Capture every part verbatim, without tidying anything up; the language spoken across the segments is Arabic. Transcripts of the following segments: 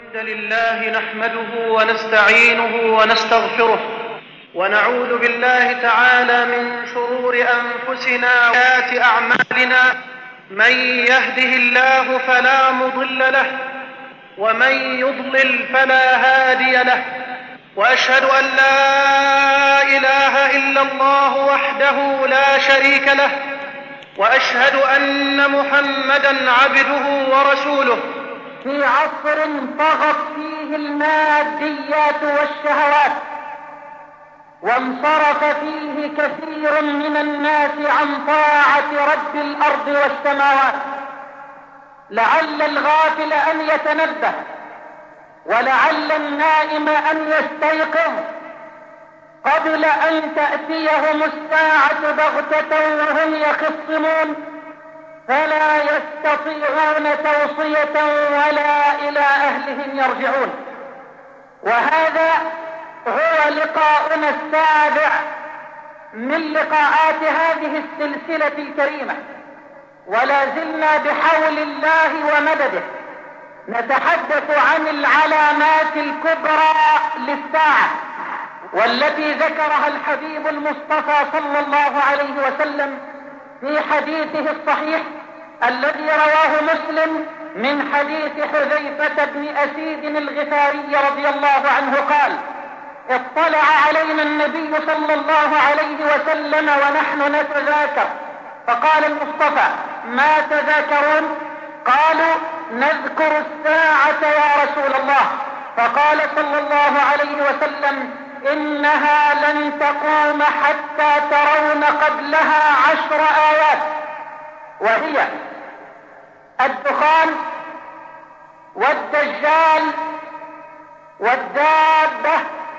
لله نحمده ونستعينه ونستغفره ونعوذ بالله تعالى من شرور أنفسنا وسيئات أعمالنا. من يهده الله فلا مضل له ومن يضلل فلا هادي له، وأشهد أن لا إله إلا الله وحده لا شريك له، وأشهد أن محمدا عبده ورسوله. في عصر طغت فيه الماديات والشهوات، وانصرف فيه كثير من الناس عن طاعة رب الأرض والسماوات، لعل الغافل أن يتنبه، ولعل النائم أن يستيقظ قبل أن تأتيهم الساعة بغتة وهم يخصمون، فلا يستطيعون توصية ولا إلى أهلهم يرجعون. وهذا هو لقاؤنا السابع من لقاءات هذه السلسلة الكريمة، ولا زلنا بحول الله ومدده نتحدث عن العلامات الكبرى للساعة، والتي ذكرها الحبيب المصطفى صلى الله عليه وسلم في حديثه الصحيح الذي رواه مسلم من حديث حذيفة بن أسيد الغفاري رضي الله عنه قال: اطلع علينا النبي صلى الله عليه وسلم ونحن نتذاكر، فقال المصطفى: ما تذاكرون؟ قالوا: نذكر الساعة يا رسول الله. فقال صلى الله عليه وسلم: إنها لن تقوم حتى ترون قبلها عشر آيات، وهي الدخان والدجال والدابة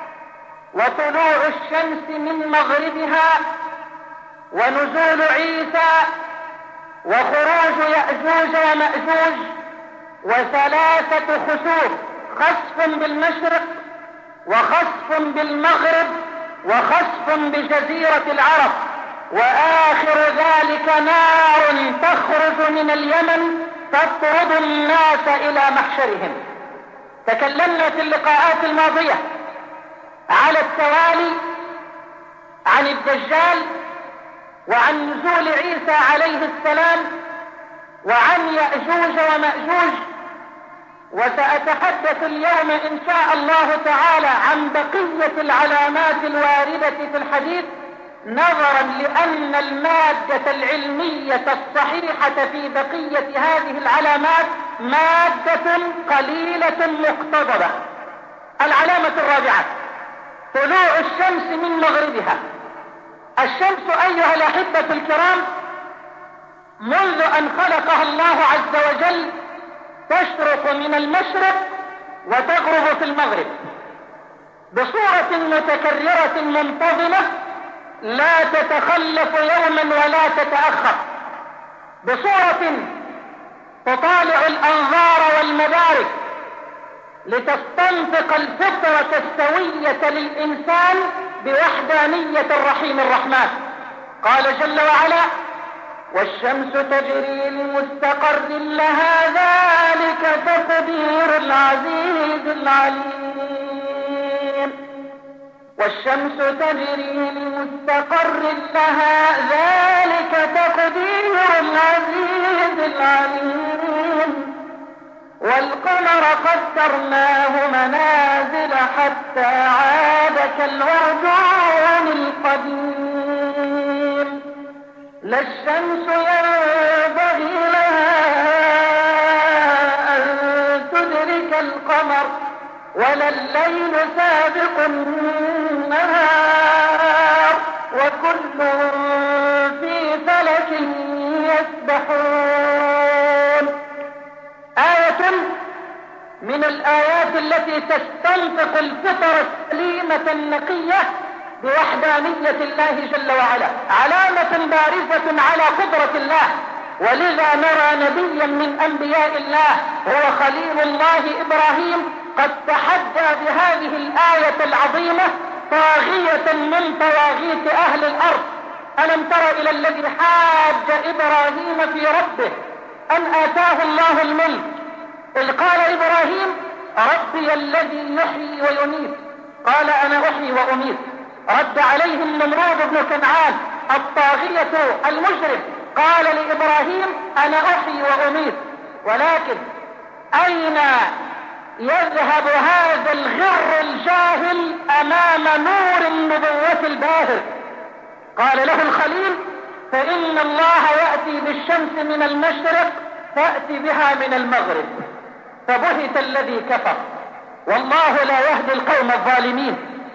وطلوع الشمس من مغربها ونزول عيسى وخروج يأجوج ومأجوج وثلاثة خسوف، خسف بالمشرق وخسف بالمغرب وخسف بجزيرة العرب، وآخر ذلك نار تخرج من اليمن تطرد الناس إلى محشرهم. تكلمنا في اللقاءات الماضية على التوالي عن الدجال وعن نزول عيسى عليه السلام وعن يأجوج ومأجوج، وسأتحدث اليوم إن شاء الله تعالى عن بقية العلامات الواردة في الحديث، نظرا لأن المادة العلمية الصحيحة في بقية هذه العلامات مادة قليلة مقتضبة. العلامة الرابعة: طلوع الشمس من مغربها. الشمس أيها الأحبة الكرام منذ أن خلقها الله عز وجل تشرق من المشرق وتغرب في المغرب بصورة متكررة منتظمة، لا تتخلف يوما ولا تتأخر، بصورة تطالع الأنظار والمدارك لتستنطق الفطرة السوية للإنسان بوحدانية الرحيم الرحمن. قال جل وعلا: والشمس تجري لمستقر لها ذلك تقدير العزيز العليم. والشمس تجري لمستقر لها ذلك تقدير العزيز العليم. والقمر قدرناه منازل حتى عاد كالعرجون القديم. لا الشمس ينبغي لها أن تدرك القمر ولا الليل سابق النهار وكل في فلك يسبحون. آية من الآيات التي تستنطق الفطرة السليمة النقية بوحدانية الله جل وعلا، علامة بارزة على قدرة الله. ولذا نرى نبيا من أنبياء الله هو خليل الله إبراهيم قد تحدى بهذه الآية العظيمة طاغية من طواغيت أهل الأرض. ألم تر إلى الذي حاج إبراهيم في ربه أن آتاه الله الملك، إذ قال إبراهيم: ربي الذي يحيي ويميت. قال أنا أحيي وأميت. رد عليه النمرود بن كنعان الطاغية المجرم، قال لإبراهيم أنا أحيي وأميت. ولكن أين يذهب هذا الغر الجاهل أمام نور النبوة الباهر؟ قال له الخليل فإن الله يأتي بالشمس من المشرق فأتي بها من المغرب. فبهت الذي كفر، والله لا يهدي القوم الظالمين.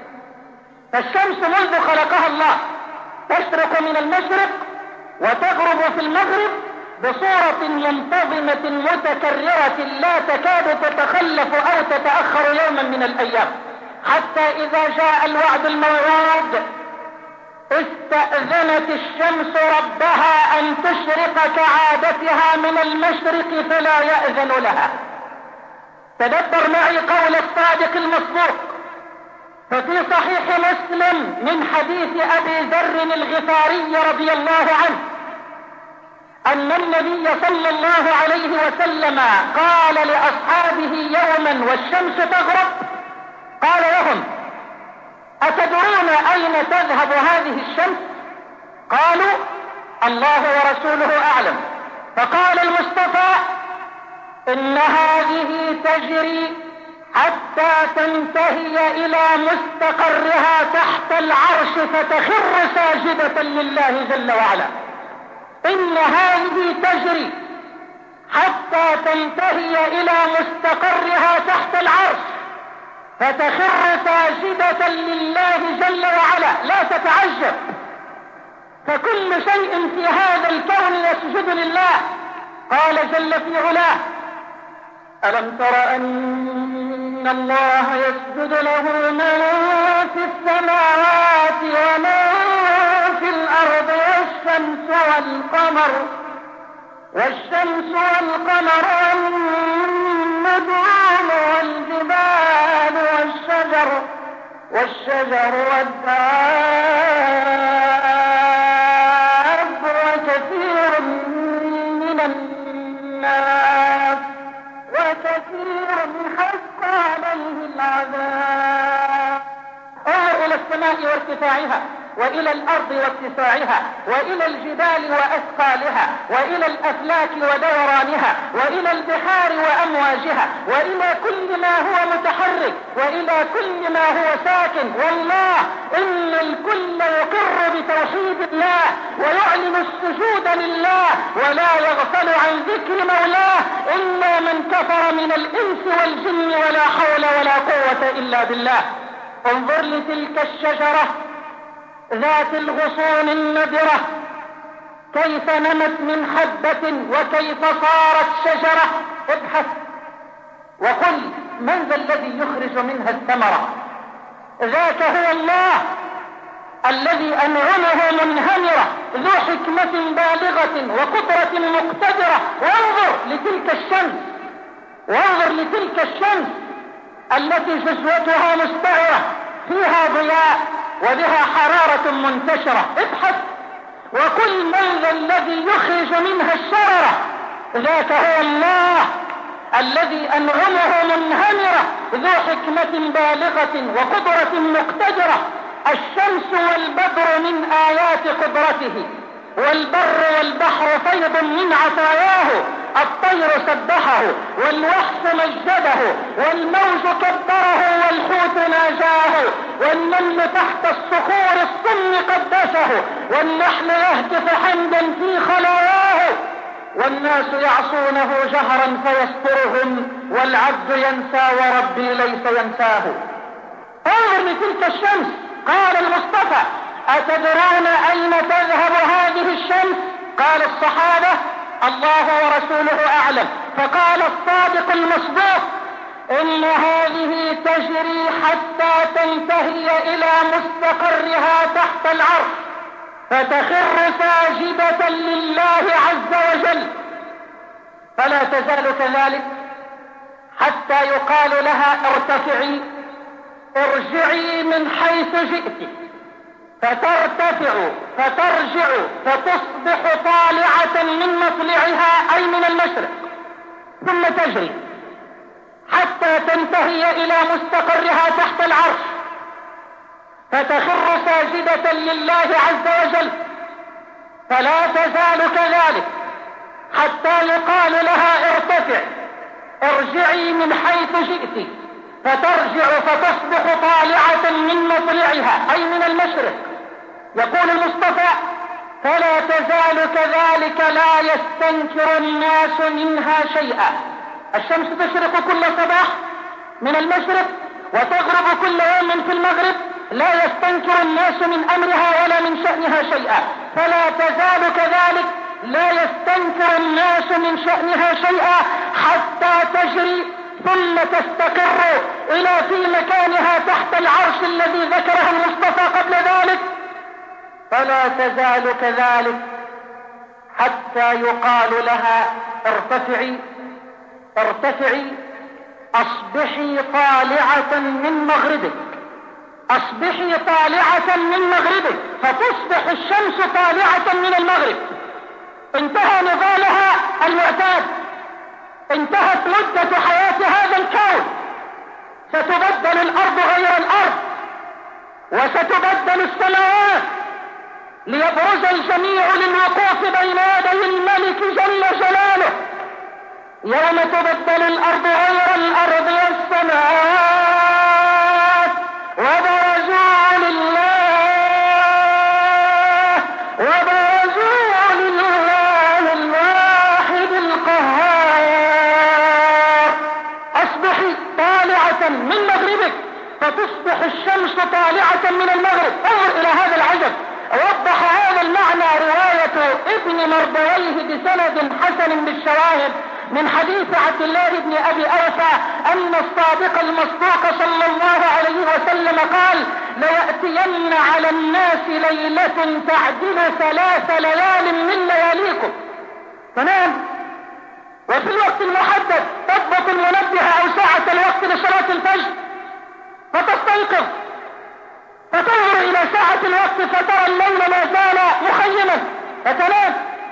فالشمس منذ خلقها الله تشرق من المشرق وتغرب في المغرب بصورة منتظمة متكررة لا تكاد تتخلف أو تتأخر يوما من الأيام، حتى إذا جاء الوعد الموعود استأذنت الشمس ربها أن تشرق كعادتها من المشرق فلا يأذن لها. تدبر معي قول الصادق المصدوق، ففي صحيح مسلم من حديث أبي ذر الغفاري رضي الله عنه أن النبي صلى الله عليه وسلم قال لأصحابه يوما والشمس تغرب، قال لهم أتدرون أين تذهب هذه الشمس؟ قالوا الله ورسوله أعلم. فقال المصطفى إن هذه تجري حتى تنتهي إلى مستقرها تحت العرش فتخر ساجدة لله جل وعلا. إن هذه تجري حتى تنتهي إلى مستقرها تحت العرش فتخر ساجدة لله جل وعلا. لا تتعجب، فكل شيء في هذا الكون يسجد لله. قال جل في علاه ألم تر أن الله يسجد له من في السماوات ومن في الأرض والشمس والقمر والشمس والقمر والنجوم والجبال والشجر والشجر والدواب وكثير من الناس وكثير حق عليه العذاب. انظر إلى السماء وارتفاعها وإلى الأرض واتساعها وإلى الجبال وأثقالها وإلى الأفلاك ودورانها وإلى البحار وأمواجها وإلى كل ما هو متحرك وإلى كل ما هو ساكن. والله إن الكل يقر بتوحيد الله ويعلن السجود لله ولا يغفل عن ذكر مولاه إلا من كفر من الإنس والجن ولا حول ولا قوة إلا بالله. انظر لتلك الشجرة ذات الغصون النضرة كيف نمت من حبة وكيف صارت شجرة. ابحث وقل من ذا الذي يخرج منها الثمرة؟ ذاك هو الله الذي أنعمه منهمرة ذو حكمة بالغة وقدرة مقتدرة. وانظر لتلك الشمس، وانظر لتلك الشمس التي جزوتها مستعرة فيها ضياء وبها حرارة منتشرة. ابحث وكل من ذا الذي يخرج منها الشررة؟ ذاك هو الله الذي أنعمه منهمرة ذو حكمة بالغة وقدرة مقتدرة. الشمس والبدر من آيات قدرته، والبر والبحر فيض من عطاياه. الطير سبحه والوحش مجده والموج كبره والحوت ناجاه والنمل تحت الصخور الصم قدسه والنحل يهتف حمدا في خلاياه والناس يعصونه جهرا فيسترهم والعبد ينسى وربي ليس ينساه. انظر لتلك الشمس. قال المصطفى أتدرون أين تذهب هذه الشمس؟ قال الصحابة الله ورسوله أعلم. فقال الصادق المصدوق إن هذه تجري حتى تنتهي إلى مستقرها تحت العرش فتخر ساجدة لله عز وجل. فلا تزال كذلك حتى يقال لها ارتفعي ارجعي من حيث جئت، فترتفع فترجع فتصبح طالعة من مطلعها أي من المشرق، ثم تجري حتى تنتهي إلى مستقرها تحت العرش فتخر ساجدة لله عز وجل، فلا تزال كذلك حتى يقال لها ارتفع، ارجعي من حيث جئت، فترجع فتصبح طالعة من مطلعها أي من المشرق. يقول المصطفى: فلا تزال كذلك لا يستنكر الناس منها شيئا. الشمس تشرق كل صباح من المشرق وتغرب كل يوم في المغرب، لا يستنكر الناس من أمرها ولا من شأنها شيئا. فلا تزال كذلك لا يستنكر الناس من شأنها شيئا حتى تجري ثم تستقر إلى في مكانها تحت العرش الذي ذكره المصطفى قبل ذلك. فلا تزال كذلك حتى يقال لها ارتفعي ارتفعي أصبحي طالعة من مغربك، أصبحي طالعة من مغربك، فتصبح الشمس طالعة من المغرب. انتهى نضالها المعتاد، انتهت مدة حياة هذا الكون، ستبدل الأرض غير الأرض وستبدل السماوات ليبرز الجميع للوقوف بين يدي الملك جل جلاله. يوم تبدل الأرض غير الأرض والسماوات وبرزوا لله وبرزوا لله الواحد القهار. أصبحي طالعة من مغربك فتصبح الشمس طالعة من المغرب. انظر إلى هذا العجب. وضح هذا المعنى رواية ابن مردويه بسند حسن بالشواهد من حديث عبد الله بن أبي أوفى أن الصادق المصدوق صلى الله عليه وسلم قال: ليأتين على الناس ليلة تعدل ثلاث ليال من لياليكم. تنام وفي الوقت المحدد تضبط المنبه أو ساعة الوقت لصلاة الفجر فتستيقظ فتنظر إلى ساعة الوقت فترى الليل ما زال مخيما فتنام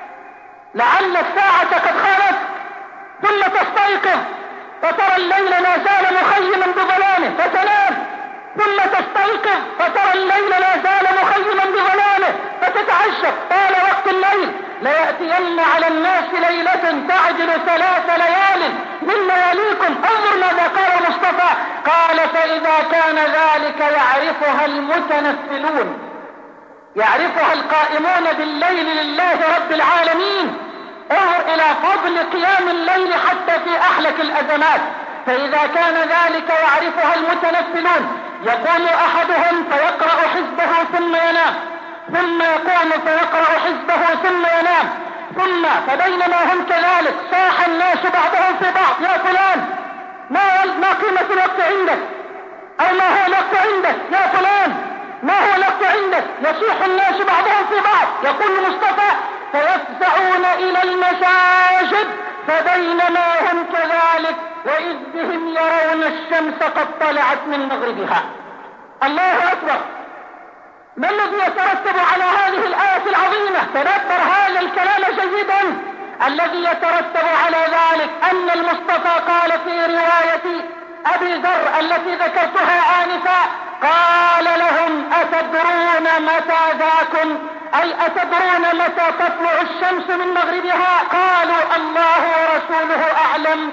لعل الساعة قد خانت، ثم تستيقظ فترى الليل ما زال مخيما بظلامه فتنام، ثم تستيقظ فترى الليل لا زال مخيما بظلامه فتتعجب. طال وقت الليل. ليأتين على الناس ليلة تعجل ثلاث ليال من لياليكم. انظر ماذا قال المصطفى، قال: فإذا كان ذلك يعرفها المتنفلون، يعرفها القائمون بالليل لله رب العالمين. انظر إلى فضل قيام الليل حتى في أحلك الأزمات. فإذا كان ذلك يعرفها المتنفلون، يقوم أحدهم فيقرأ حزبه ثم ينام، ثم يقوم فيقرأ حزبه ثم ينام، ثم فبينما هم كذلك صاح الناس بعضهم في بعض: يا فلان ما ما قيمة الوقت عندك؟ أو ما هو الوقت عندك؟ يا فلان ما هو الوقت عندك؟ يصيح الناس بعضهم في بعض. يقول المصطفى: فيفزعون إلى المساجد فبينما هم كذلك وإذ بهم يرون الشمس قد طلعت من مغربها. الله أكبر. ما الذي يترتب على هذه الآية العظيمة؟ تدبر هذا الكلام جيدا. الذي يترتب على ذلك أن المصطفى قال في رواية أبي ذر التي ذكرتها آنفا، قال لهم: أتدرون متى ذاكم؟ أي أتدرون متى تطلع الشمس من مغربها؟ قالوا: الله ورسوله أعلم.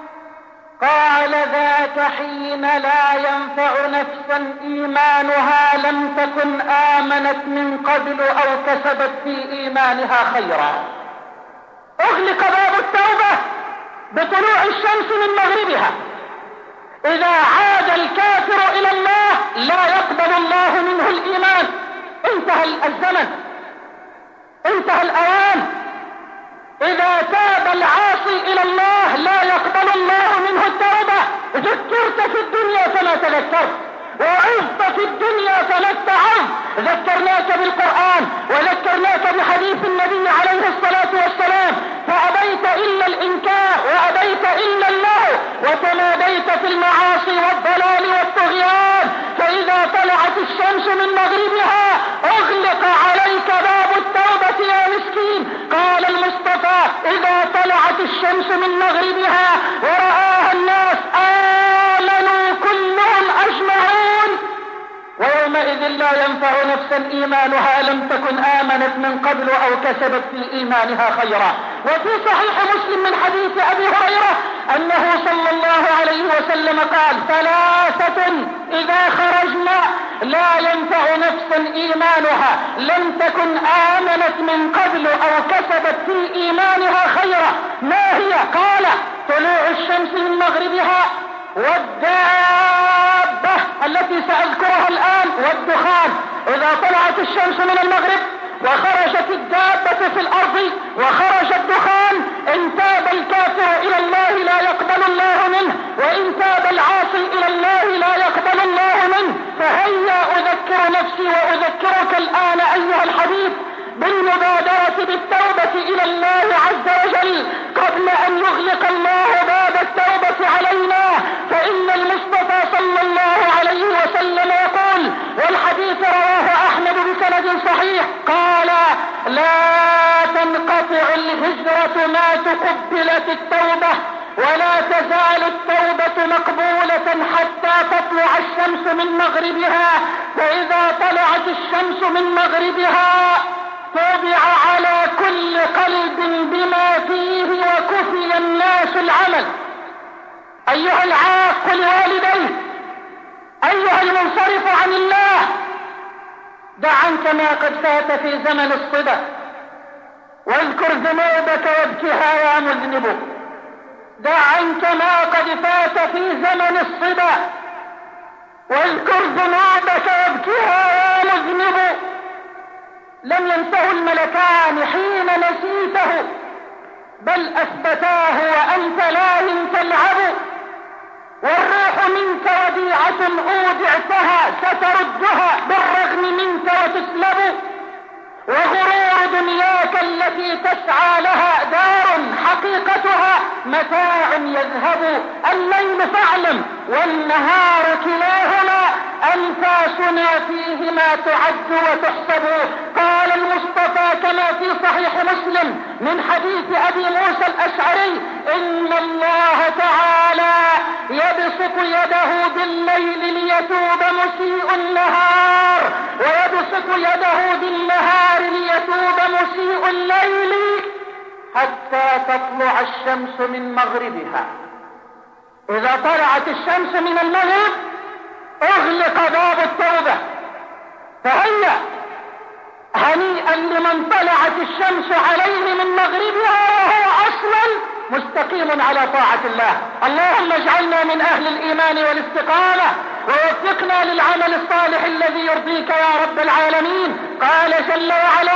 قال: ذاك حين لا ينفع نفسا إيمانها لم تكن آمنت من قبل أو كسبت في إيمانها خيرا. أغلق باب التوبة بطلوع الشمس من مغربها. إذا عاد الكافر إلى الله لا يقبل الله منه الإيمان. انتهى الزمن، انتهى الأوان. إذا تاب العاصي إلى الله لا يقبل الله منه التوبة. ذكرت في الدنيا فلا تذكرت، وعظت في الدنيا فلا اتعظ. ذكرناك بالقرآن وذكرناك بحديث النبي عليه الصلاة والسلام فأبيت إلا الإنكار وأبيت إلا اللهو وتماديت في المعاصي والضلال والطغيان. فإذا طلعت الشمس من مغربها أغلق عليك باب التوبة يا مسكين. قال المصطفى: إذا طلعت الشمس من مغربها ورآها الناس لا ينفع نفسا إيمانها لم تكن آمنت من قبل أو كسبت في إيمانها خيرا. وفي صحيح مسلم من حديث أبي هريرة أنه صلى الله عليه وسلم قال: ثلاثة إذا خرجنا لا ينفع نفسا إيمانها لم تكن آمنت من قبل أو كسبت في إيمانها خيرا. ما هي؟ قال: طلوع الشمس من مغربها، والدابة التي سأذكرها الآن، والدخان. إذا طلعت الشمس من المغرب وخرجت الدابة في الأرض وخرج الدخان، إن تاب الكافر إلى الله لا يقبل الله منه، وإن تاب العاصي إلى الله لا يقبل الله منه. فهيا أذكر نفسي وأذكرك الآن أيها الحبيب بالمبادرة بالتوبة إلى الله عز وجل قبل أن يغلق الله باب التوبة علينا. فإن المصطفى صلى الله عليه وسلم يقول، والحديث رواه أحمد بسند صحيح، قال: لا تنقطع الهجرة ما تقبلت التوبة، ولا تزال التوبة مقبولة حتى تطلع الشمس من مغربها، فإذا طلعت الشمس من مغربها طبع على كل قلب بما فيه وكفي الناس العمل. أيها العاق لوالديه، أيها المنصرف عن الله، دع عنك ما قد فات في زمن الصبا، واذكر ذنوبك وابكها يا مذنب. دع عنك ما قد فات في زمن الصبا، واذكر ذنوبك وابكها يا مذنب. لم ينسه الملكان حين نسيته، بل أثبتاه وأنت لاهٍ تلعب. والروح منك وديعة أودعتها ستردها بالرغم منك وتسلب. وغرور دنياك التي تسعى لها دار حقيقتها متاع يذهب. الليل فاعلم والنهار كلاهما أنفاسنا فيهما تعد وتحسب. قال المصطفى كما في صحيح مسلم من حديث أبي موسى الأشعري: إن الله تعالى يبسط يده بالليل ليتوب مسيء النهار، ويبسط يده بالنهار ليتوب مسيء الليل، حتى تطلع الشمس من مغربها. إذا طلعت الشمس من المغرب اغلق باب التوبة. فهيا هنيئا لمن طلعت الشمس عليه من مغربها وهو اصلا مستقيم على طاعة الله. اللهم اجعلنا من اهل الايمان والاستقامة، ووفقنا للعمل الصالح الذي يرضيك يا رب العالمين. قال جل وعلا: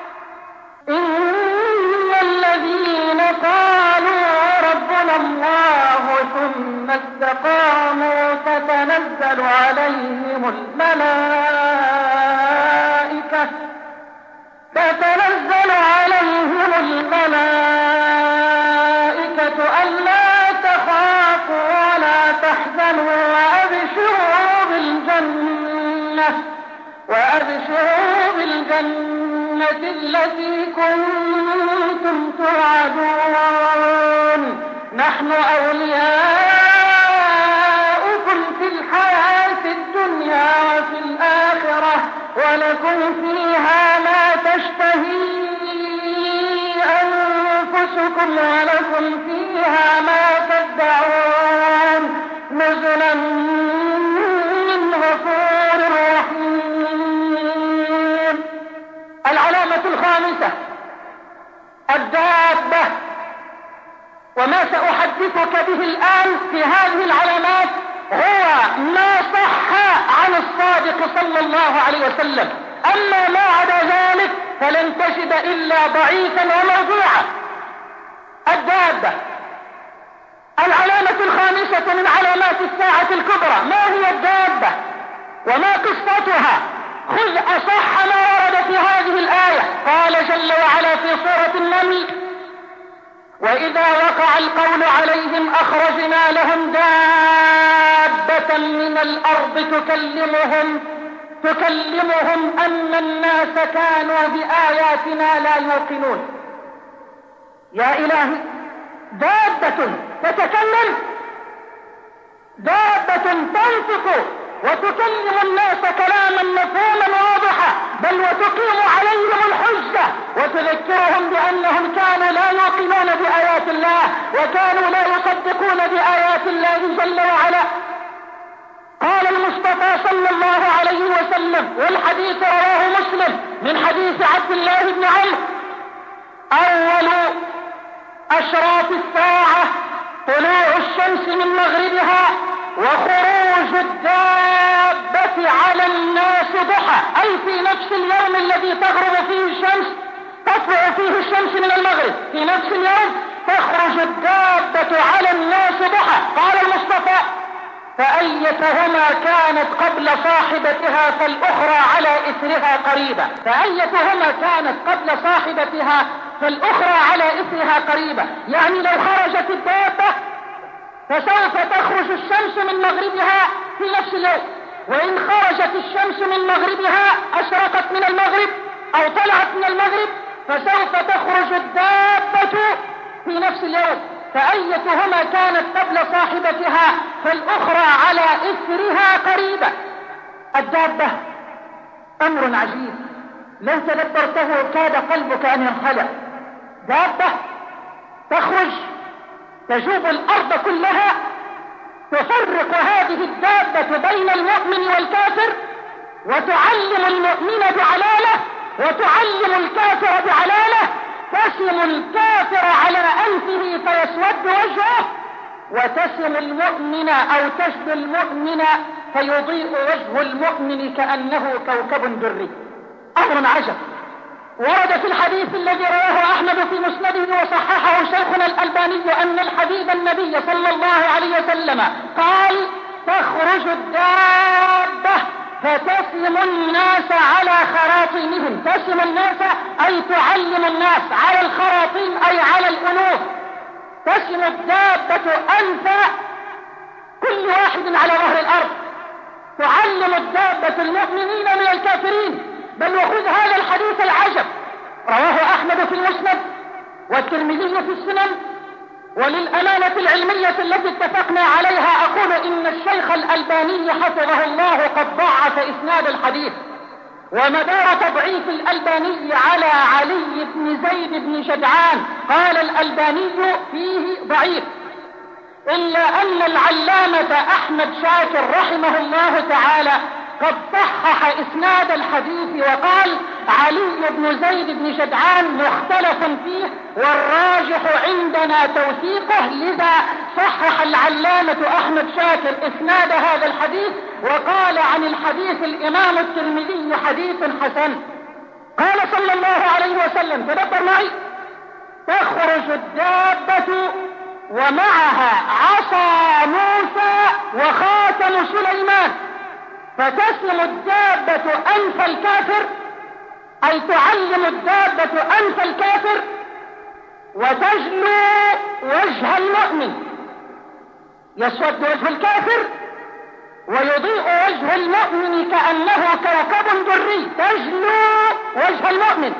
ان الذين قالوا ربنا الله ثم استقاموا تتنزل عليهم الملائكة تتنزل عليهم الملائكة ألا تخافوا ولا تحزنوا وأبشروا بالجنة وأبشروا بالجنة التي كنتم توعدون. نحن أولياؤكم في الحياة الدنيا وفي الآخرة، ولكم فيها ما تشتهي أنفسكم ولكم فيها ما تدعون، نزلا من غفور رحيم. العلامة الخامسة الدابة، وما سأحدثك به الآن في هذه العلامات هو ما صح عن الصادق صلى الله عليه وسلم. أما ما عدا ذلك فلن تجد إلا ضعيفا وموضوعا. الدابة العلامة الخامسة من علامات الساعة الكبرى. ما هي الدابة وما قصتها؟ خذ أصح ما ورد في هذه الآية. قال جل وعلا في سورة النمل: وإذا وقع القول عليهم أخرجنا لهم دابة من الأرض تكلمهم تكلمهم أن الناس كانوا بآياتنا لا يوقنون. يا إلهي، دابة تتكلم، دابة تنطق وتكلم الناس كلاما مفهوما واضحا، بل وتقيم عليهم الحجة وتذكرهم بأنهم كانوا لا يوقنون بآيات الله وكانوا لا يصدقون بآيات الله جل وعلا. قال المصطفى صلى الله عليه وسلم، والحديث رواه مسلم من حديث عبد الله بن عمرو: أول أشراط الساعة طلوع الشمس من مغربها وخروج الدابة على الناس ضحى، أي في نفس اليوم الذي تغرب فيه الشمس تطلع فيه الشمس من المغرب، في نفس اليوم تخرج الدابة على الناس ضحى. قال المصطفى: فأيتهما كانت قبل صاحبتها فالأخرى على إثرها قريبة. فأيتهما كانت قبل صاحبتها فالأخرى على إثرها قريبة، يعني لو خرجت الدابة فسوف تخرج الشمس من مغربها في نفس اليوم، وإن خرجت الشمس من مغربها أشرقت من المغرب أو طلعت من المغرب فسوف تخرج الدابة في نفس اليوم. فأيتهما كانت قبل صاحبتها فالأخرى على إثرها قريبة. الدابة أمر عجيب لو تدبرته كاد قلبك أن ينخلع. دابة تخرج تجوب الأرض كلها، تفرق هذه الدابة بين المؤمن والكافر، وتعلم المؤمن بعلالة وتعلم الكافر بعلالة، تسم الكافر على أنفه فيسود وجهه، وتسم المؤمن أو تجد المؤمن فيضيء وجه المؤمن كأنه كوكب دري. أمر عجب. ورد في الحديث الذي رواه أحمد في مسنده وصححه شيخنا الألباني أن الحبيب النبي صلى الله عليه وسلم قال: تخرج الدابة فتسم الناس على خراطيمهم. تسم الناس أي تعلم الناس على الخراطيم أي على الأنوف. تسم الدابة أنف كل واحد على ظهر الأرض، تعلم الدابة المؤمنين من الكافرين. بل وخذ هذا الحديث العجب، رواه أحمد في المسند والترمذي في السنن، وللأمانة العلمية التي اتفقنا عليها أقول إن الشيخ الألباني حفظه الله قد ضعف إسناد الحديث، ومدار تضعيف الألباني على علي بن زيد بن جدعان. قال الألباني فيه ضعيف، إلا أن العلامة أحمد شاكر رحمه الله تعالى قد صحح إسناد الحديث وقال: علي بن زيد بن جدعان مختلف فيه والراجح عندنا توثيقه، لذا صحح العلامة أحمد شاكر إسناد هذا الحديث وقال عن الحديث الإمام الترمذي حديث حسن. قال صلى الله عليه وسلم، تدبر معي: تخرج الدابة ومعها عصا موسى وخاتم سليمان، فتسلم الدابة أنف الكافر أي تعلم الدابة أنف الكافر، وتجلو وجه المؤمن. يسود وجه الكافر ويضيء وجه المؤمن كأنه كوكب دري، تجلو وجه المؤمن،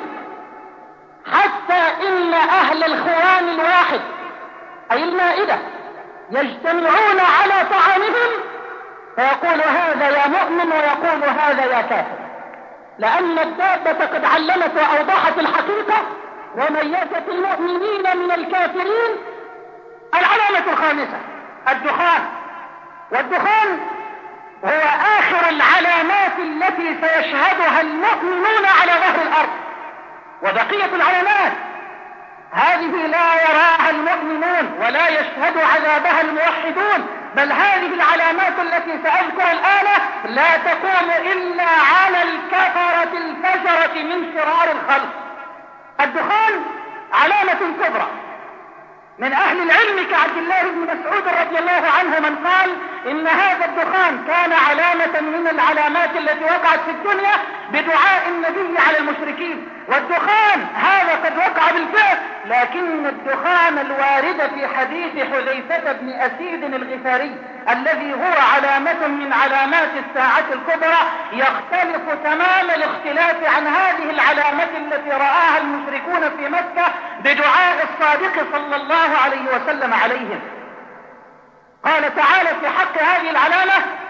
حتى إن أهل الخوان الواحد أي المائدة يجتمعون على طعامهم فيقول هذا يا مؤمن ويقول هذا يا كافر، لأن الدابة قد علمت وأوضحت الحقيقة وميزت المؤمنين من الكافرين. العلامة الخامسة الدخان، والدخان هو آخر العلامات التي سيشهدها المؤمنون على ظهر الأرض، وبقية العلامات هذه لا يراها المؤمنون ولا يشهد عذابها الموحدون، بل هذه العلامات التي سأذكر الآن لا تقوم إلا على الكفرة الفجرة من شرار الخلق. الدخان علامة كبرى. من أهل العلم كعبد الله بن مسعود رضي الله عنه من قال إن هذا الدخان كان علامة من العلامات التي وقعت في الدنيا بدعاء النبي على المشركين، والدخان هذا قد وقع بالفعل، لكن الدخان الوارد في حديث حذيفة بن أسيد الغفاري الذي هو علامة من علامات الساعة الكبرى يختلف تمام الاختلاف عن هذه العلامة التي رآها المشركون في مكة بدعاء الصادق صلى الله عليه وسلم عليهم. قال تعالى في حق هذه العلامة: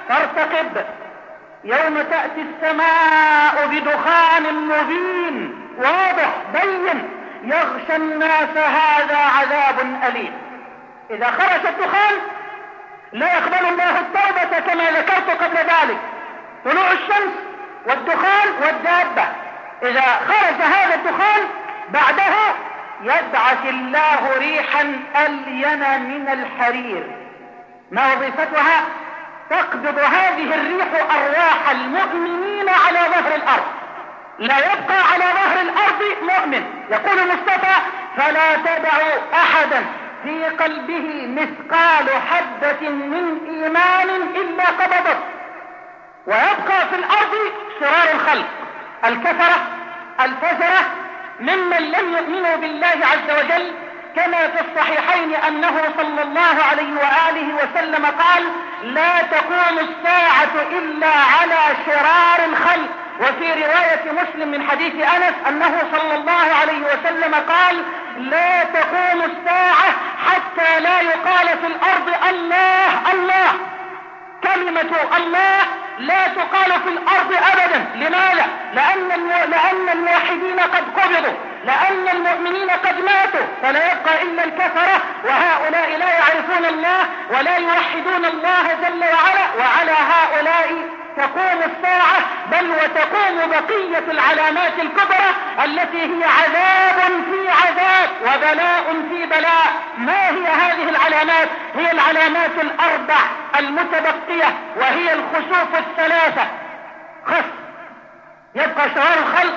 فارتقب يوم تأتي السماء بدخان مبين واضح بين يغشى الناس هذا عذاب أليم. إذا خرج الدخان لا يقبل الله التوبة كما ذكرت قبل ذلك، طلوع الشمس والدخان والدابة. إذا خرج هذا الدخان بعده يبعث الله ريحا ألين من الحرير. ما وظيفتها؟ تقبض هذه الريح أرواح المؤمنين على ظهر الأرض، لا يبقى على ظهر الأرض مؤمن. يقول المصطفى: فلا تدعوا أحدا في قلبه مثقال حبة من إيمان إلا قبضت. ويبقى في الأرض شرار الخلق، الكفرة الفجرة، ممن لم يؤمنوا بالله عز وجل، كما في الصحيحين أنه صلى الله عليه وآله وسلم قال: لا تقوم الساعة إلا على شرار الخلق. وفي رواية مسلم من حديث أنس أنه صلى الله عليه وسلم قال: لا تقوم الساعة حتى لا يقال في الأرض الله الله. كلمة الله لا تقال في الأرض أبدا. لماذا؟ لأن لأن الموحدين قد قبضوا، لأن المؤمنين قد ماتوا، فلا يبقى إلا الكفرة، وهؤلاء لا يعرفون الله ولا يوحدون الله جل وعلا. وعلى هؤلاء تقوم الساعة، بل وتقوم بقية العلامات الكبرى التي هي عذاب في عذاب وبلاء في بلاء. ما هي هذه العلامات؟ هي العلامات الأربع المتبقية، وهي الخسوف الثلاثة. خس يبقى شرار الخلق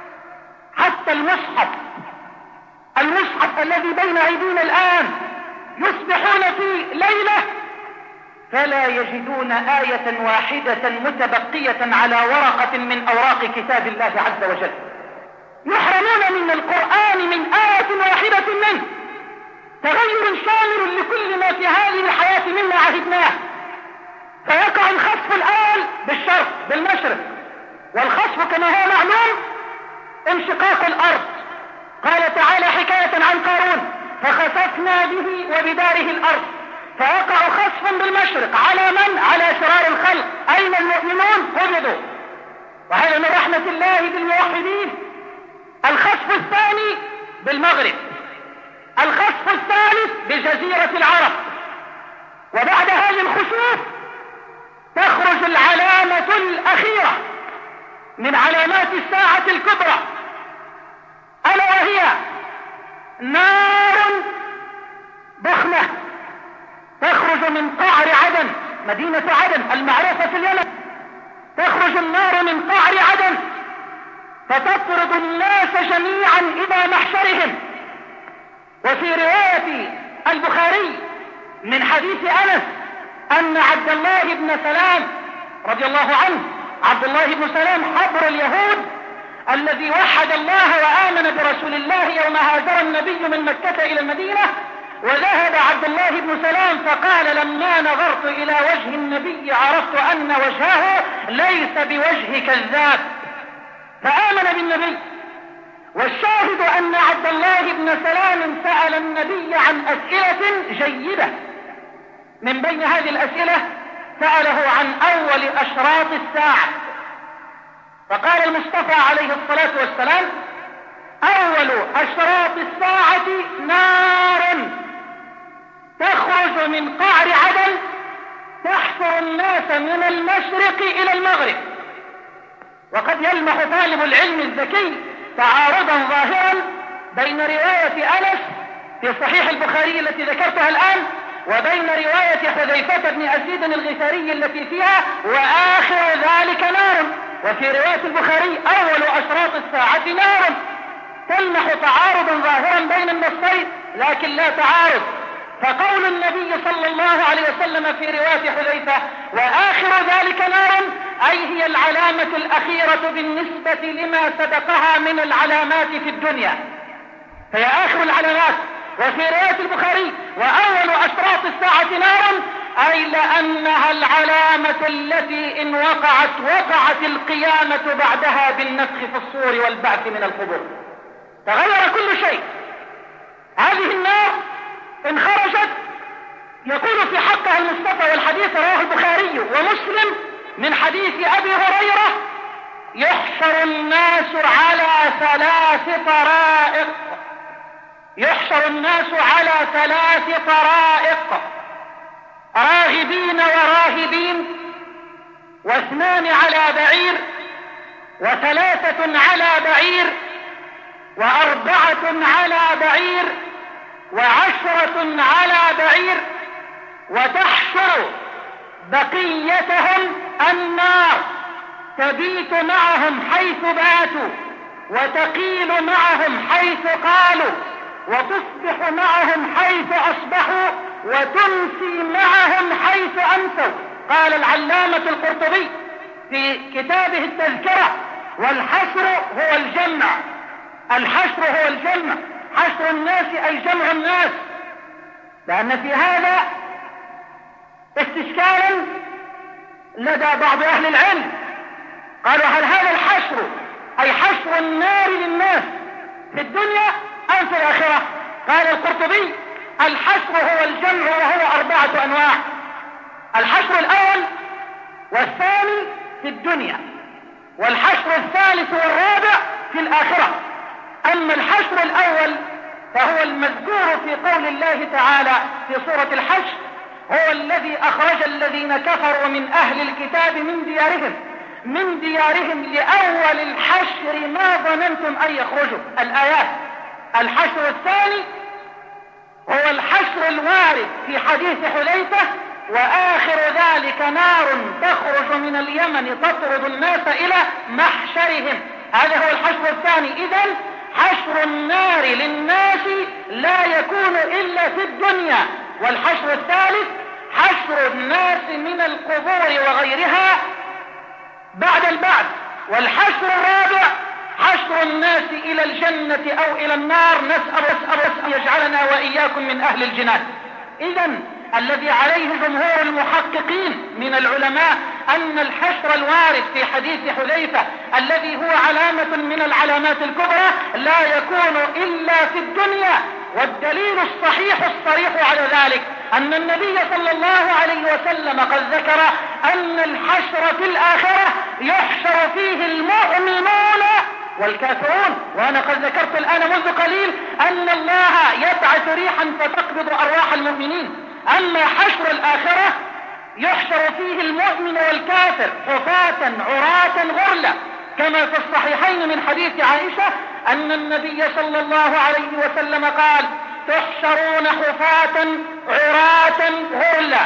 حتى المصحف المصحف الذي بين أيدينا الآن، يصبحون في ليلة فلا يجدون آية واحدة متبقية على ورقة من أوراق كتاب الله عز وجل. يحرمون من القرآن من آية واحدة منه. تغير شامل لكل ما في هذه الحياة مما عهدناه. فيقع الخسف الآن بالشرق بالمشرق، والخسف كما هو معلوم انشقاق الأرض. قال تعالى حكاية عن قارون: فخسفنا به وبداره الأرض. فيقع خسف بالمشرق على من؟ على شرار الخلق. أين المؤمنون؟ قبضوا. وهذا من رحمة الله بالموحدين. الخسف الثاني بالمغرب، الخسف الثالث بجزيرة العرب. وبعد هذه الخسوف تخرج العلامة الأخيرة من علامات الساعة الكبرى، ألا وهي نار ضخمة تخرج من قعر عدن، مدينة عدن المعروفة في اليمن. تخرج النار من قعر عدن فتطرد الناس جميعا إلى محشرهم. وفي رواية البخاري من حديث أنس أن عبد الله بن سلام رضي الله عنه، عبد الله بن سلام حبر اليهود الذي وحد الله وآمن برسول الله يوم هاجر النبي من مكة إلى المدينة، وذهب عبد الله بن سلام فقال: لما نظرت إلى وجه النبي عرفت أن وجهه ليس بوجه كذاب، فآمن بالنبي. والشاهد أن عبد الله بن سلام سأل النبي عن أسئلة جيدة. من بين هذه الأسئلة سأله عن أول أشراط الساعة، فقال المصطفى عليه الصلاة والسلام: أول أشراط الساعة نار تخرج من قعر عدن تحشر الناس من المشرق إلى المغرب. وقد يلمح طالب العلم الذكي تعارضا ظاهرا بين رواية أنس في صحيح البخاري التي ذكرتها الآن وبين رواية حذيفة بن أسيد الغفاري التي فيها وآخر ذلك نار. وفي رواية البخاري أول أشراط الساعة نار. تلمح تعارضا ظاهرا بين النصين لكن لا تعارض. فقول النبي صلى الله عليه وسلم في رواية حذيفة وآخر ذلك نار أي هي العلامة الأخيرة بالنسبة لما سبقها من العلامات في الدنيا، فهي آخر العلامات. وفي رواية البخاري وأول أشراط الساعة نار أي لأنها العلامة التي إن وقعت وقعت القيامة بعدها بالنفخ في الصور والبعث من القبور. تغير كل شيء. هذه النار إن خرجت يقول في حقها المصطفى والحديث رواه البخاري ومسلم مسلم من حديث أبي هريرة: يحشر الناس على ثلاث طرائق يحشر الناس على ثلاث طرائق راغبين وراهبين، واثنان على بعير، وثلاثة على بعير، وأربعة على بعير، وعشرة على بعير، وتحشر بقيتهم النار تبيت معهم حيث باتوا، وتقيل معهم حيث قالوا، وتصبح معهم حيث أصبحوا، وتمسي معهم حيث أمسوا. قال العلامة القرطبي في كتابه التذكرة: والحشر هو الجمع الحشر هو الجمع حشر الناس أي جمع الناس. لأن في هذا استشكالا لدى بعض أهل العلم، قالوا: هل هذا الحشر أي حشر النار للناس في الدنيا أم في الآخرة؟ قال القرطبي: الحشر هو الجمع، وهو أربعة أنواع: الحشر الأول والثاني في الدنيا، والحشر الثالث والرابع في الآخرة. أما الحشر الأول فهو المذكور في قول الله تعالى في سورة الحشر: هو الذي أخرج الذين كفروا من أهل الكتاب من ديارهم من ديارهم لأول الحشر ما ظننتم أن يخرجوا. الآيات. الحشر الثاني هو الحشر الوارد في حديث حذيفة: وآخر ذلك نار تخرج من اليمن تطرد الناس إلى محشرهم. هذا هو الحشر الثاني. إذن حشر النار للناس لا يكون إلا في الدنيا. والحشر الثالث حشر الناس من القبور وغيرها بعد البعث. والحشر الرابع حشر الناس إلى الجنة أو إلى النار. نسأل أن يجعلنا وإياكم من أهل الجنان. إذن الذي عليه جمهور المحققين من العلماء أن الحشر الوارد في حديث حذيفة الذي هو علامة من العلامات الكبرى لا يكون إلا في الدنيا. والدليل الصحيح الصريح على ذلك أن النبي صلى الله عليه وسلم قد ذكر أن الحشر في الآخرة يحشر فيه المؤمنون والكافرون. وأنا قد ذكرت الآن منذ قليل أن الله يبعث ريحا فتقبض أرواح المؤمنين. أما حشر الآخرة يحشر فيه المؤمن والكافر حفاة عراة غرلا، كما في الصحيحين من حديث عائشة أن النبي صلى الله عليه وسلم قال: تحشرون حفاة عراة غرلا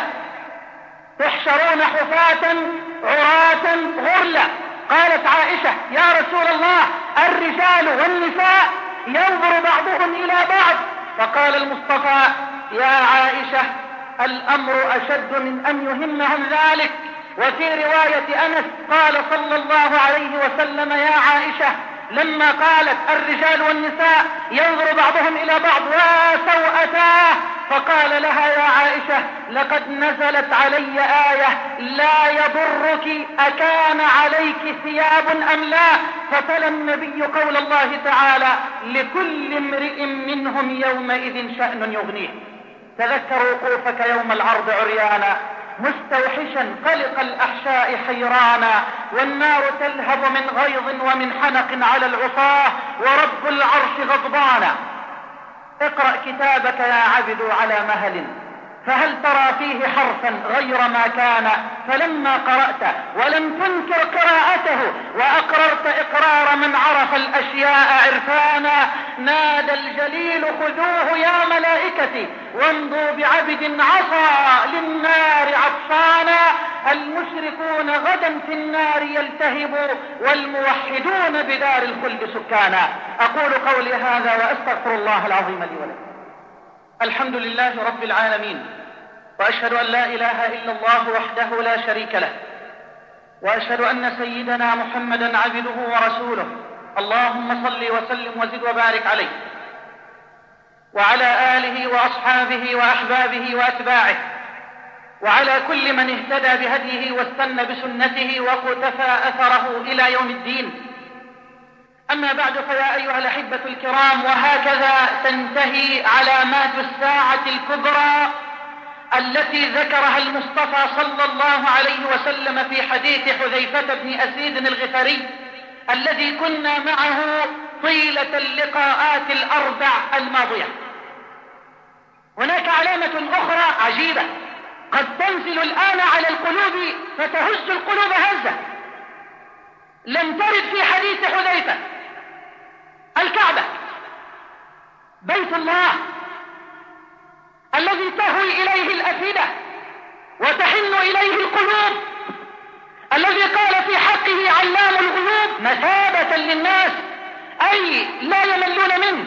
تحشرون حفاة عراة غرلا. قالت عائشة: يا رسول الله، الرجال والنساء ينظر بعضهم إلى بعض. فقال المصطفى: يا عائشة، الأمر أشد من أن يهمهم ذلك. وفي رواية أنس قال صلى الله عليه وسلم: يا عائشة، لما قالت الرجال والنساء ينظر بعضهم إلى بعض وسوءتاه، فقال لها: يا عائشة، لقد نزلت علي آية لا يضرك أكان عليك ثياب أم لا. فتلا النبي قول الله تعالى: لكل امرئ منهم يومئذ شأن يغنيه. تذكر وقوفك يوم العرض عريانا مستوحشا قلق الأحشاء حيرانا، والنار تلهب من غيظ ومن حنق على العصاة، ورب العرش غضبانا. اقرأ كتابك يا عبد على مهل، فهل ترى فيه حرفا غير ما كان؟ فلما قرأت ولم تنكر قراءته وأقررت إقرار من عرف الأشياء عرفانا، نادى الجليل: خذوه يا ملائكتي وامضوا بعبد عصى للنار عطشانا. المشركون غدا في النار يلتهبوا، والموحدون بدار الخلد سكانا. أقول قولي هذا وأستغفر الله العظيم لي ولكم. الحمد لله رب العالمين، وأشهد أن لا إله إلا الله وحده لا شريك له، وأشهد أن سيدنا محمدا عبده ورسوله. اللهم صل وسلم وزد وبارك عليه وعلى آله وأصحابه وأحبابه وأتباعه، وعلى كل من اهتدى بهديه واستنى بسنته واقتفى أثره إلى يوم الدين. أما بعد، فيا أيها الأحبة الكرام، وهكذا تنتهي علامات الساعة الكبرى التي ذكرها المصطفى صلى الله عليه وسلم في حديث حذيفة بن أسيد الغفاري الذي كنا معه طيلة اللقاءات الأربع الماضية. هناك علامة أخرى عجيبة قد تنزل الآن على القلوب فتهز القلوب هزة لم ترد في حديث حذيفة. الكعبة بيت الله الذي تهوي إليه الأفئدة وتحن إليه القلوب، الذي قال في حقه علام الغيوب مثابة للناس، أي لا يملون منه،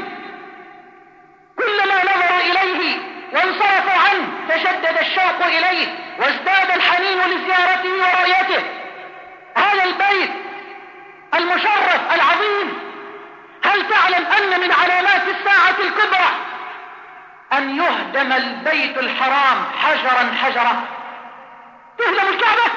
كلما نظروا إليه وانصرفوا عنه تشدد الشوق إليه وازداد الحنين لزيارته ورؤيته. هذا البيت المشرف العظيم، هل تعلم أن من علامات الساعة الكبرى أن يهدم البيت الحرام حجرا حجرا؟ تهدم الكعبة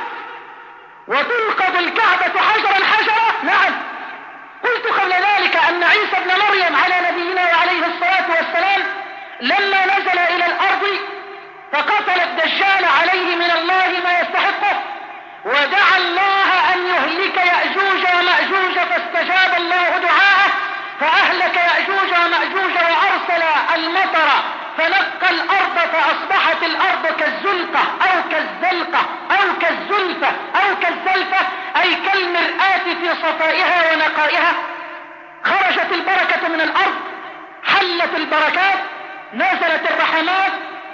وتنقض الكعبة حجرا حجرا؟ نعم. قلت قبل ذلك أن عيسى ابن مريم على نبينا وعليه الصلاة والسلام لما نزل إلى الأرض فقتل الدجال عليه من الله ما يستحقه، ودعا الله أن يهلك يأجوج ومأجوج فاستجاب الله دعاءه فأهلك يأجوج ومأجوج وأرسل المطر فنقى الأرض فأصبحت الأرض كالزلقة أو كالزلقة أو كالزلفة أو كالزلفة، أي كالمرآة في صفائها ونقائها. خرجت البركة من الأرض، حلت البركات، نزلت الرحمات،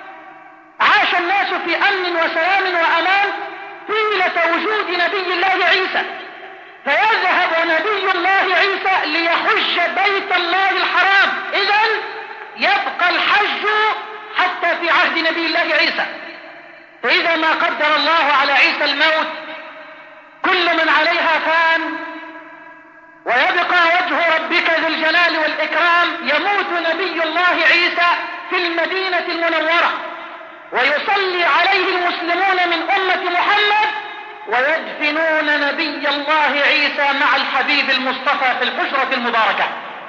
عاش الناس في أمن وسلام وأمان طيلة وجود نبي الله عيسى. فيذهب نبي الله عيسى ليحج بيت الله الحرام، إذن يبقى الحج حتى في عهد نبي الله عيسى. فإذا ما قدر الله على عيسى الموت، كل من عليها فان ويبقى وجه ربك ذو الجلال والإكرام، يموت نبي الله عيسى في المدينة المنورة ويصلي عليه المسلمون من أمة محمد ويدفنون نبي الله عيسى مع الحبيب المصطفى في الحجرة المباركة.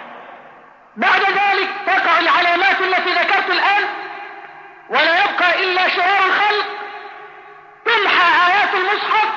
بعد ذلك تقع العلامات التي ذكرت الآن ولا يبقى إلا شرار الخلق، تمحى آيات المصحف،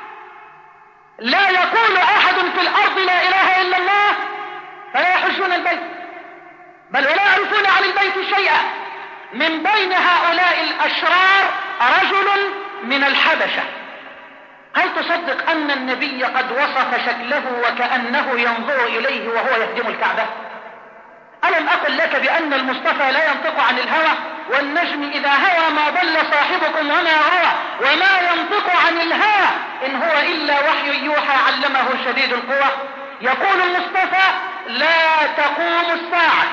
لا يقول أحد في الأرض لا إله إلا الله فلا يحجون البيت، بل ولا يعرفون عن البيت شيئا. من بين هؤلاء الأشرار رجل من الحبشة. هل تصدق أن النبي قد وصف شكله وكأنه ينظر إليه وهو يهدم الكعبة؟ ألم أقل لك بأن المصطفى لا ينطق عن الهوى، والنجم إذا هوى ما ضل صاحبكم وما هوى وما ينطق عن الهوى إن هو إلا وحي يوحى علمه شديد القوى. يقول المصطفى لا تقوم الساعة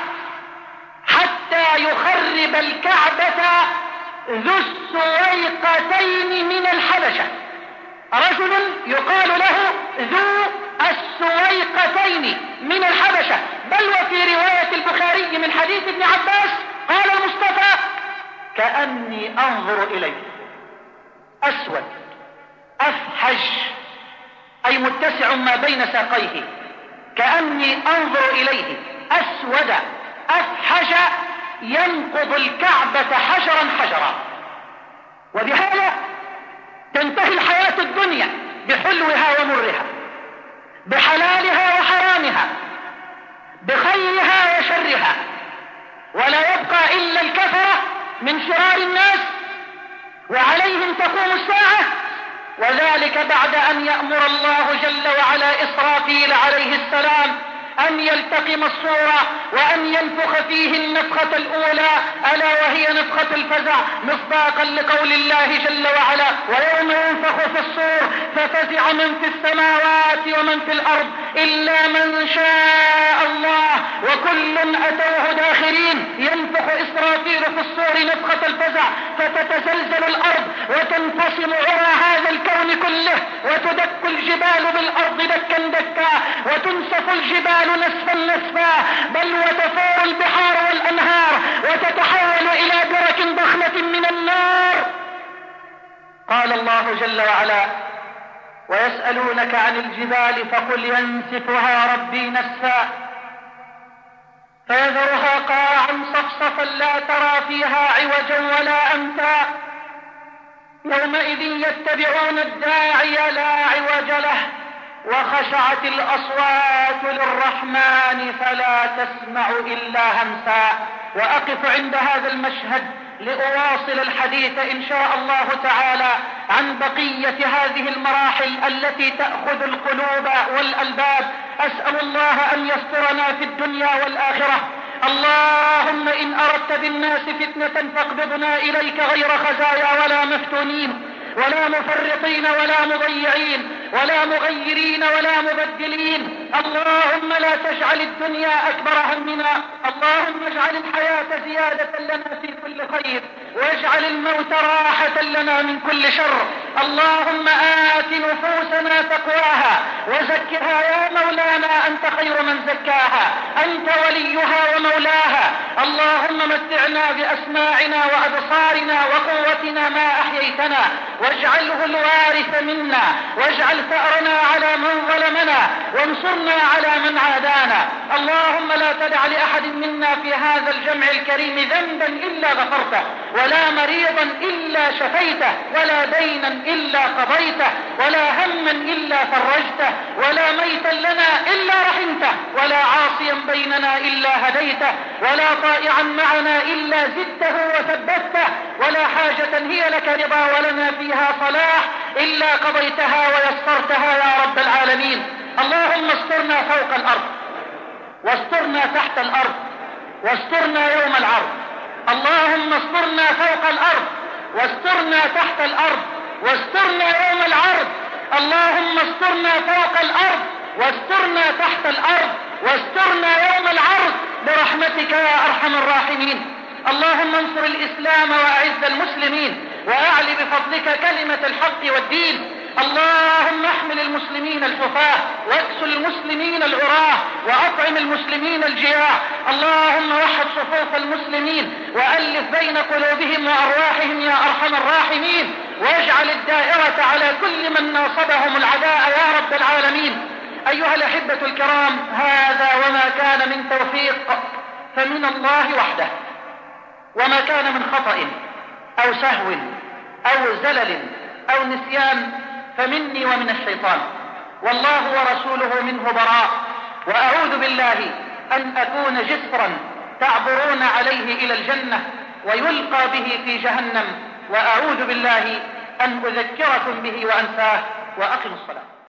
حتى يخرب الكعبة ذو السويقتين من الحبشة، رجل يقال له ذو السويقتين من الحبشة. بل وفي رواية البخاري من حديث ابن عباس قال المصطفى كأني أنظر إليه أسود أفحج، أي متسع ما بين ساقيه، كأني أنظر إليه أسود أفحج ينقض الكعبة حجرا حجرا. وبهذا تنتهي الحياة الدنيا بحلوها ومرها، بحلالها وحرامها، بخيرها وشرها، ولا يبقى إلا الكفرة من شرار الناس وعليهم تقوم الساعة، وذلك بعد أن يأمر الله جل وعلا إسرافيل عليه السلام أن يلتقم الصورة وأن ينفخ فيه النفخة الأولى ألا وهي نفخة الفزع، مصداقا لقول الله جل وعلا ويوم ينفخ في الصور ففزع من في السماوات ومن في الأرض إلا من شاء الله وكل أتوه داخرين. ينفخ إسرافيل في الصور نفخة الفزع فتتزلزل الأرض وتنفصل عرى هذا الكون كله وتدك الجبال بالأرض دكا دكا وتنسف الجبال نسفا نسفا، بل وتفور البحار والأنهار وتتحول إلى برك ضخمة من النار. قال الله جل وعلا ويسألونك عن الجبال فقل ينسفها ربي نسفا فيذرها قاعا صفصفا لا ترى فيها عوجا ولا أمتا يومئذ يتبعون الداعي لا عوج له وخشعت الأصوات للرحمن فلا تسمع إلا همسا. وأقف عند هذا المشهد لأواصل الحديث إن شاء الله تعالى عن بقية هذه المراحل التي تأخذ القلوب والألباب. أسأل الله أن يسترنا في الدنيا والآخرة. اللهم إن أردت بالناس فتنة فاقبضنا إليك غير خزايا ولا مفتونين ولا مفرطين ولا مضيعين ولا مغيرين ولا مبدلين. اللهم لا تجعل الدنيا أكبر همنا. اللهم اجعل الحياة زيادة لنا في كل خير واجعل الموت راحة لنا من كل شر. اللهم آت نفوسنا تقواها وزكها يا مولانا أنت خير من زكاها أنت وليها ومولاها. اللهم متعنا بأسماعنا وأبصارنا وقوتنا ما أحييتنا واجعله الوارث منا واجعل ثأرنا على من ظلمنا وانصرنا على من عادانا. اللهم لا تدع لأحد منا في هذا الجمع الكريم ذنبا إلا غفرته ولا مريضا إلا شفيته ولا دينا إلا قضيته ولا هما إلا فرجته ولا ميتا لنا إلا رحمته ولا عاصيا بيننا إلا هديته ولا طائعا معنا إلا زدته وثبته ولا حاجة هي لك رضا ولنا فيها صلاح إلا قضيتها ويسرتها يا رب العالمين. اللهم استرنا فوق الأرض واسترنا تحت الأرض واسترنا يوم العرض. اللهم استرنا فوق الأرض واسترنا تحت الأرض واسترنا يوم العرض. اللهم استرنا فوق الأرض واسترنا تحت الأرض واسترنا يوم العرض برحمتك يا أرحم الراحمين. اللهم انصر الإسلام وأعز المسلمين وأعل بفضلك كلمة الحق والدين. اللهم احمل المسلمين الحفاة واكسل المسلمين العراة وأطعم المسلمين الجياع. اللهم وحد صفوف المسلمين وألف بين قلوبهم وأرواحهم يا أرحم الراحمين واجعل الدائرة على كل من ناصبهم العداء يا رب العالمين. أيها الأحبة الكرام، هذا وما كان من توفيق فمن الله وحده، وما كان من خطأ أو سهو أو زلل أو نسيان فمني ومن الشيطان، والله ورسوله منه براء. وأعوذ بالله أن أكون جسرا تعبرون عليه إلى الجنة ويلقى به في جهنم، وأعوذ بالله أن أذكركم به وأنساه. وأقم الصلاة.